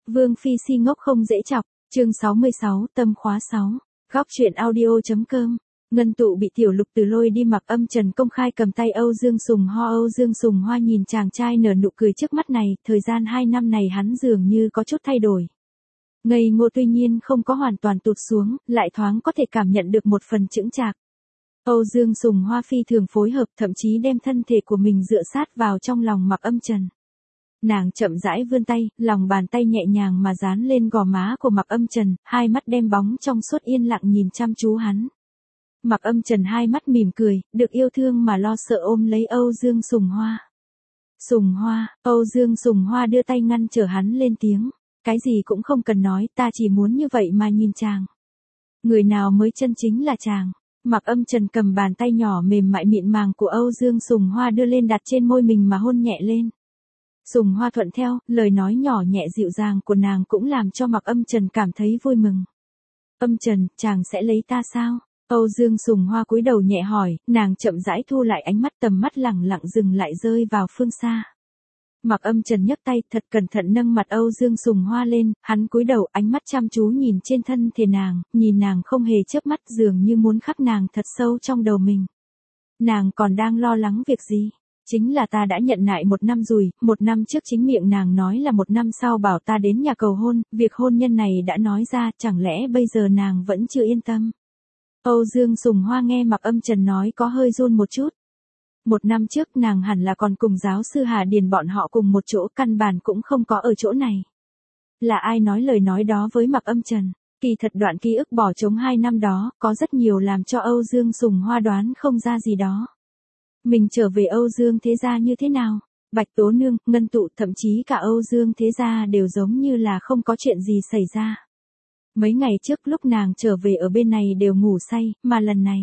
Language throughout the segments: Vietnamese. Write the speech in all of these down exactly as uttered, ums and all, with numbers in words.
Vương Phi si ngốc không dễ chọc, chương sáu mươi sáu, tâm khóa sáu, góc truyện audio.com. Ngân Tụ bị Tiểu Lục Từ lôi đi, Mặc Âm Trần công khai cầm tay Âu Dương Sùng Hoa. Âu Dương Sùng Hoa nhìn chàng trai nở nụ cười trước mắt này, thời gian hai năm này hắn dường như có chút thay đổi. Ngây ngô tuy nhiên không có hoàn toàn tụt xuống, lại thoáng có thể cảm nhận được một phần chững chạc. Âu Dương Sùng Hoa phi thường phối hợp, thậm chí đem thân thể của mình dựa sát vào trong lòng Mặc Âm Trần. Nàng chậm rãi vươn tay, lòng bàn tay nhẹ nhàng mà dán lên gò má của Mặc Âm Trần, hai mắt đen bóng trong suốt yên lặng nhìn chăm chú hắn. Mặc Âm Trần hai mắt mỉm cười, được yêu thương mà lo sợ ôm lấy Âu Dương Sùng Hoa. Sùng Hoa, Âu Dương Sùng Hoa đưa tay ngăn trở hắn lên tiếng. Cái gì cũng không cần nói, ta chỉ muốn như vậy mà nhìn chàng. Người nào mới chân chính là chàng. Mặc Âm Trần cầm bàn tay nhỏ mềm mại mịn màng của Âu Dương Sùng Hoa đưa lên đặt trên môi mình mà hôn nhẹ lên. Sùng Hoa thuận theo, lời nói nhỏ nhẹ dịu dàng của nàng cũng làm cho Mặc Âm Trần cảm thấy vui mừng. Âm Trần, chàng sẽ lấy ta sao? Âu Dương Sùng Hoa cúi đầu nhẹ hỏi, nàng chậm rãi thu lại ánh mắt, tầm mắt lẳng lặng dừng lại rơi vào phương xa. Mặc Âm Trần nhấc tay, thật cẩn thận nâng mặt Âu Dương Sùng Hoa lên, hắn cúi đầu, ánh mắt chăm chú nhìn trên thân thể nàng, nhìn nàng không hề chớp mắt, dường như muốn khắc nàng thật sâu trong đầu mình. Nàng còn đang lo lắng việc gì? Chính là ta đã nhận nại một năm rồi, một năm trước chính miệng nàng nói là một năm sau bảo ta đến nhà cầu hôn, việc hôn nhân này đã nói ra, chẳng lẽ bây giờ nàng vẫn chưa yên tâm? Âu Dương Sùng Hoa nghe Mặc Âm Trần nói có hơi run một chút. Một năm trước nàng hẳn là còn cùng giáo sư Hà Điền bọn họ cùng một chỗ, căn bản cũng không có ở chỗ này. Là ai nói lời nói đó với Mặc Âm Trần? Kỳ thật đoạn ký ức bỏ trống hai năm đó, có rất nhiều làm cho Âu Dương Sùng Hoa đoán không ra gì đó. Mình trở về Âu Dương thế gia như thế nào? Bạch Tố Nương, Ngân Tụ, thậm chí cả Âu Dương thế gia đều giống như là không có chuyện gì xảy ra. Mấy ngày trước lúc nàng trở về ở bên này đều ngủ say, mà lần này.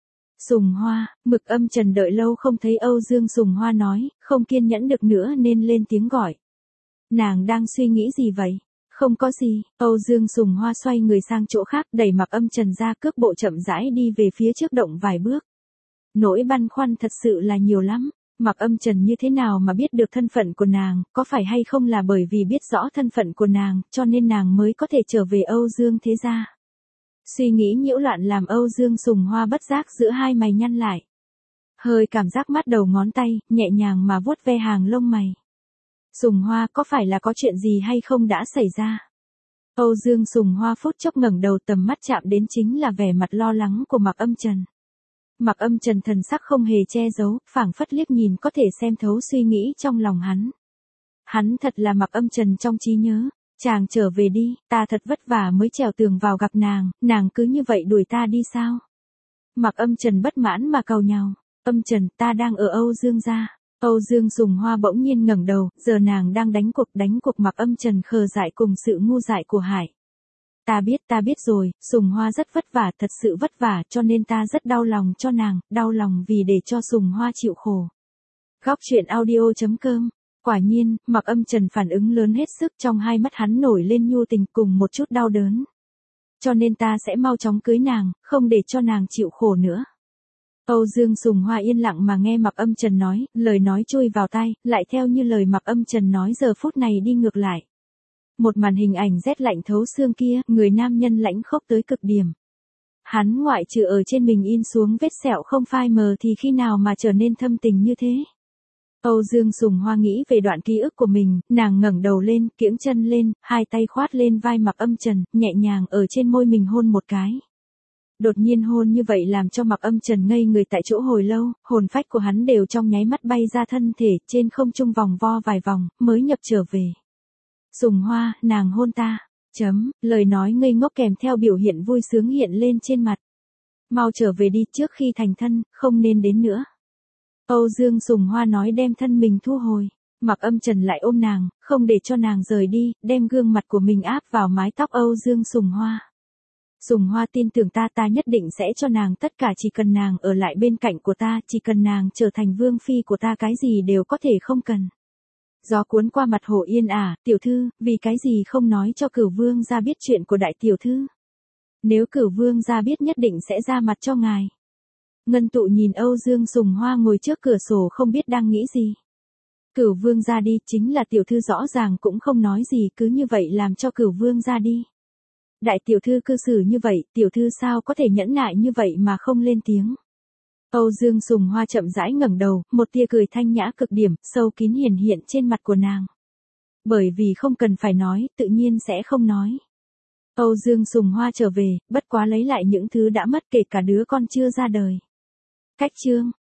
Sùng Hoa, Mực Âm Trần đợi lâu không thấy Âu Dương Sùng Hoa nói, không kiên nhẫn được nữa nên lên tiếng gọi. Nàng đang suy nghĩ gì vậy? Không có gì, Âu Dương Sùng Hoa xoay người sang chỗ khác, đẩy Mặc Âm Trần ra, cước bộ chậm rãi đi về phía trước động vài bước. Nỗi băn khoăn thật sự là nhiều lắm. Mặc Âm Trần như thế nào mà biết được thân phận của nàng, có phải hay không là bởi vì biết rõ thân phận của nàng, cho nên nàng mới có thể trở về Âu Dương thế gia. Suy nghĩ nhiễu loạn làm Âu Dương Sùng Hoa bất giác giữa hai mày nhăn lại. Hơi cảm giác mát đầu ngón tay, nhẹ nhàng mà vuốt ve hàng lông mày. Sùng Hoa, có phải là có chuyện gì hay không đã xảy ra? Âu Dương Sùng Hoa phút chốc ngẩng đầu, tầm mắt chạm đến chính là vẻ mặt lo lắng của Mặc Âm Trần. Mặc Âm Trần thần sắc không hề che giấu, phảng phất liếc nhìn có thể xem thấu suy nghĩ trong lòng hắn. Hắn thật là Mặc Âm Trần trong trí nhớ. Chàng trở về đi, ta thật vất vả mới trèo tường vào gặp nàng, nàng cứ như vậy đuổi ta đi sao? Mặc Âm Trần bất mãn mà càu nhàu. Âm Trần, ta đang ở Âu Dương gia. Âu Dương Sùng Hoa bỗng nhiên ngẩng đầu, giờ nàng đang đánh cuộc, đánh cuộc Mặc Âm Trần khờ dại cùng sự ngu dại của Hải. Ta biết, ta biết rồi, Sùng Hoa rất vất vả, thật sự vất vả, cho nên ta rất đau lòng cho nàng, đau lòng vì để cho Sùng Hoa chịu khổ. Góc truyện audio.com. Quả nhiên, Mặc Âm Trần phản ứng lớn hết sức, trong hai mắt hắn nổi lên nhu tình cùng một chút đau đớn. Cho nên ta sẽ mau chóng cưới nàng, không để cho nàng chịu khổ nữa. Âu Dương Sùng Hoa yên lặng mà nghe Mặc Âm Trần nói, lời nói chui vào tai, lại theo như lời Mặc Âm Trần nói giờ phút này đi ngược lại. Một màn hình ảnh rét lạnh thấu xương kia, người nam nhân lãnh khốc tới cực điểm. Hắn ngoại trừ ở trên mình in xuống vết sẹo không phai mờ thì khi nào mà trở nên thâm tình như thế. Âu Dương Sùng Hoa nghĩ về đoạn ký ức của mình, nàng ngẩng đầu lên, kiễng chân lên, hai tay khoát lên vai Mặc Âm Trần, nhẹ nhàng ở trên môi mình hôn một cái. Đột nhiên hôn như vậy làm cho Mặc Âm Trần ngây người tại chỗ hồi lâu, hồn phách của hắn đều trong nháy mắt bay ra thân thể, trên không trung vòng vo vài vòng, mới nhập trở về. Sùng Hoa, nàng hôn ta. Chấm, lời nói ngây ngốc kèm theo biểu hiện vui sướng hiện lên trên mặt. Mau trở về đi, trước khi thành thân, không nên đến nữa. Âu Dương Sùng Hoa nói đem thân mình thu hồi. Mặc Âm Trần lại ôm nàng, không để cho nàng rời đi, đem gương mặt của mình áp vào mái tóc Âu Dương Sùng Hoa. Sùng Hoa tin tưởng ta, ta nhất định sẽ cho nàng tất cả, chỉ cần nàng ở lại bên cạnh của ta, chỉ cần nàng trở thành vương phi của ta, cái gì đều có thể không cần. Gió cuốn qua mặt Hồ Yên à, tiểu thư, vì cái gì không nói cho Cửu Vương gia biết chuyện của đại tiểu thư? Nếu Cửu Vương gia biết nhất định sẽ ra mặt cho ngài. Ngân Tụ nhìn Âu Dương Sùng Hoa ngồi trước cửa sổ không biết đang nghĩ gì. Cửu vương ra đi, chính là tiểu thư rõ ràng cũng không nói gì, cứ như vậy làm cho cửu vương ra đi. Đại tiểu thư cư xử như vậy, tiểu thư sao có thể nhẫn nại như vậy mà không lên tiếng. Âu Dương Sùng Hoa chậm rãi ngẩng đầu, một tia cười thanh nhã cực điểm, sâu kín hiển hiện trên mặt của nàng. Bởi vì không cần phải nói, tự nhiên sẽ không nói. Âu Dương Sùng Hoa trở về, bất quá lấy lại những thứ đã mất, kể cả đứa con chưa ra đời. Cách chương